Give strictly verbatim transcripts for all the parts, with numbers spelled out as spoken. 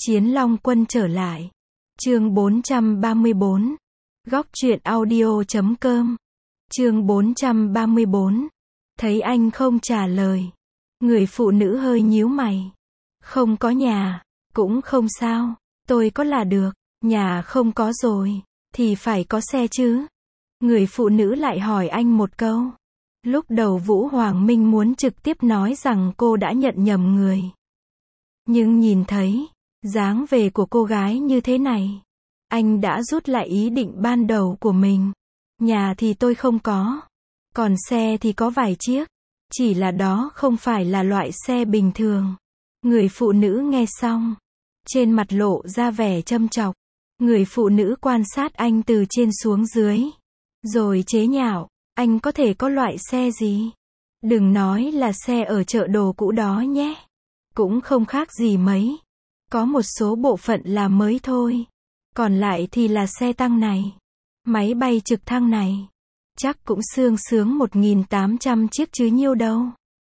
Chiến Long Quân trở lại. Chương bốn trăm ba mươi bốn. Góc truyện audio chấm com. Chương bốn trăm ba mươi bốn. Thấy anh không trả lời. Người phụ nữ hơi nhíu mày. Không có nhà, cũng không sao, tôi có là được, nhà không có rồi, thì phải có xe chứ. Người phụ nữ lại hỏi anh một câu. Lúc đầu Vũ Hoàng Minh muốn trực tiếp nói rằng cô đã nhận nhầm người. Nhưng nhìn thấy dáng vẻ của cô gái như thế này, anh đã rút lại ý định ban đầu của mình. Nhà thì tôi không có, còn xe thì có vài chiếc, chỉ là đó không phải là loại xe bình thường. Người phụ nữ nghe xong, trên mặt lộ ra vẻ châm chọc. Người phụ nữ quan sát anh từ trên xuống dưới, rồi chế nhạo, anh có thể có loại xe gì? Đừng nói là xe ở chợ đồ cũ đó nhé. Cũng không khác gì mấy. Có một số bộ phận là mới thôi. Còn lại thì là xe tăng này, máy bay trực thăng này. Chắc cũng sương sướng một nghìn tám trăm chiếc chứ nhiêu đâu.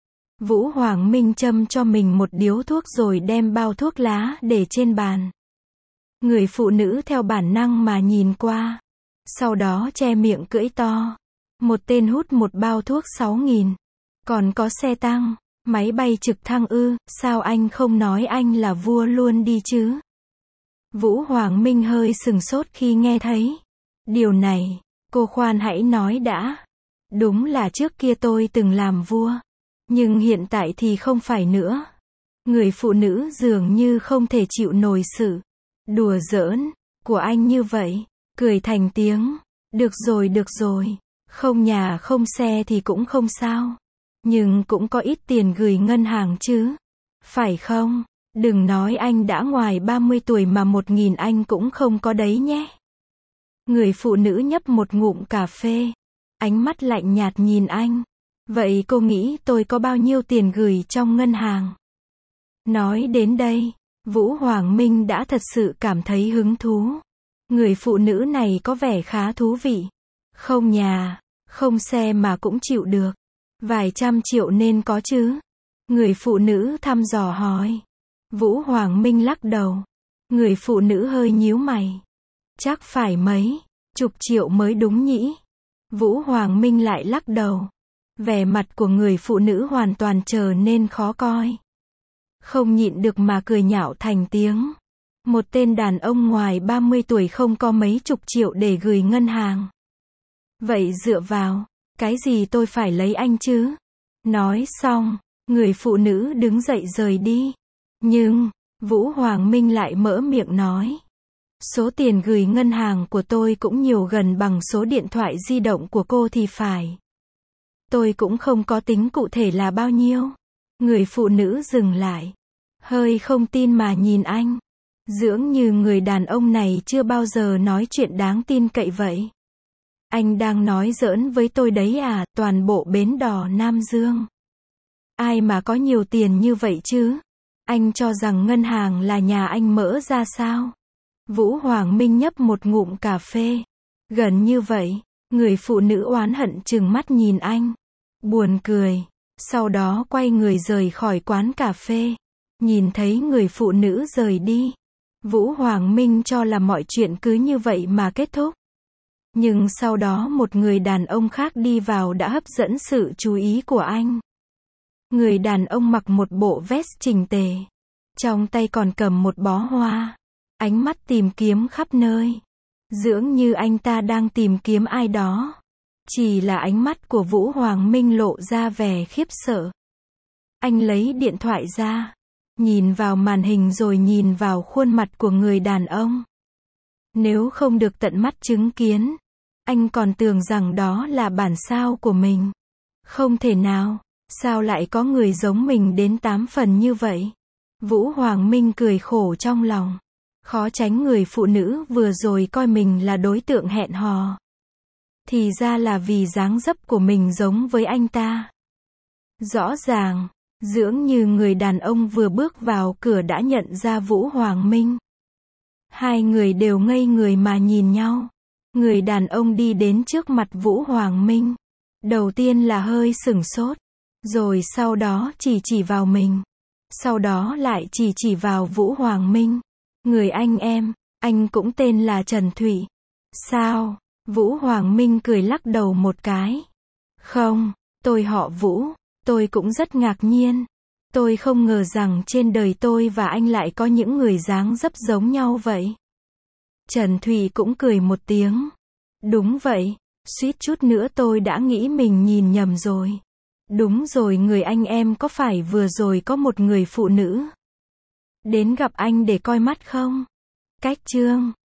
Vũ Hoàng Minh châm cho mình một điếu thuốc rồi đem bao thuốc lá để trên bàn. Người phụ nữ theo bản năng mà nhìn qua. Sau đó che miệng cưỡi to. Một tên hút một bao thuốc sáu nghìn. Còn có xe tăng, máy bay trực thăng ư, sao anh không nói anh là vua luôn đi chứ? Vũ Hoàng Minh hơi sừng sốt khi nghe thấy điều này. Cô khoan hãy nói đã. Đúng là trước kia tôi từng làm vua, nhưng hiện tại thì không phải nữa. Người phụ nữ dường như không thể chịu nổi sự đùa giỡn của anh như vậy, cười thành tiếng. Được rồi được rồi, không nhà không xe thì cũng không sao, nhưng cũng có ít tiền gửi ngân hàng chứ, phải không? Đừng nói anh đã ngoài ba mươi tuổi mà một nghìn anh cũng không có đấy nhé. Người phụ nữ nhấp một ngụm cà phê, ánh mắt lạnh nhạt nhìn anh. Vậy cô nghĩ tôi có bao nhiêu tiền gửi trong ngân hàng? Nói đến đây, Vũ Hoàng Minh đã thật sự cảm thấy hứng thú. Người phụ nữ này có vẻ khá thú vị. Không nhà, không xe mà cũng chịu được. Vài trăm triệu nên có chứ? Người phụ nữ thăm dò hỏi. Vũ Hoàng Minh lắc đầu. Người phụ nữ hơi nhíu mày. Chắc phải mấy chục triệu mới đúng nhỉ? Vũ Hoàng Minh lại lắc đầu. Vẻ mặt của người phụ nữ hoàn toàn trở nên khó coi. Không nhịn được mà cười nhạo thành tiếng. Một tên đàn ông ngoài ba mươi tuổi không có mấy chục triệu để gửi ngân hàng. Vậy dựa vào cái gì tôi phải lấy anh chứ? Nói xong, người phụ nữ đứng dậy rời đi. Nhưng Vũ Hoàng Minh lại mở miệng nói. Số tiền gửi ngân hàng của tôi cũng nhiều gần bằng số điện thoại di động của cô thì phải. Tôi cũng không có tính cụ thể là bao nhiêu. Người phụ nữ dừng lại, hơi không tin mà nhìn anh. Dường như người đàn ông này chưa bao giờ nói chuyện đáng tin cậy vậy. Anh đang nói giỡn với tôi đấy à? Toàn bộ bến đò Nam Dương, ai mà có nhiều tiền như vậy chứ? Anh cho rằng ngân hàng là nhà anh mở ra sao? Vũ Hoàng Minh nhấp một ngụm cà phê. Gần như vậy. Người phụ nữ oán hận trừng mắt nhìn anh. Buồn cười. Sau đó quay người rời khỏi quán cà phê. Nhìn thấy người phụ nữ rời đi, Vũ Hoàng Minh cho là mọi chuyện cứ như vậy mà kết thúc. Nhưng sau đó một người đàn ông khác đi vào đã hấp dẫn sự chú ý của anh. Người đàn ông mặc một bộ vest chỉnh tề, trong tay còn cầm một bó hoa, ánh mắt tìm kiếm khắp nơi. Dường như anh ta đang tìm kiếm ai đó. Chỉ là ánh mắt của Vũ Hoàng Minh lộ ra vẻ khiếp sợ. Anh lấy điện thoại ra, nhìn vào màn hình rồi nhìn vào khuôn mặt của người đàn ông. Nếu không được tận mắt chứng kiến, anh còn tưởng rằng đó là bản sao của mình. Không thể nào, sao lại có người giống mình đến tám phần như vậy? Vũ Hoàng Minh cười khổ trong lòng. Khó tránh người phụ nữ vừa rồi coi mình là đối tượng hẹn hò. Thì ra là vì dáng dấp của mình giống với anh ta. Rõ ràng, dường như người đàn ông vừa bước vào cửa đã nhận ra Vũ Hoàng Minh. Hai người đều ngây người mà nhìn nhau. Người đàn ông đi đến trước mặt Vũ Hoàng Minh. Đầu tiên là hơi sửng sốt, rồi sau đó chỉ chỉ vào mình. Sau đó lại chỉ chỉ vào Vũ Hoàng Minh. Người anh em, anh cũng tên là Trần Thụy. Sao? Vũ Hoàng Minh cười lắc đầu một cái. Không, tôi họ Vũ, tôi cũng rất ngạc nhiên. Tôi không ngờ rằng trên đời tôi và anh lại có những người dáng dấp giống nhau vậy. Trần Thụy cũng cười một tiếng. Đúng vậy, suýt chút nữa tôi đã nghĩ mình nhìn nhầm rồi. Đúng rồi, người anh em có phải vừa rồi có một người phụ nữ đến gặp anh để coi mắt không? Cách chương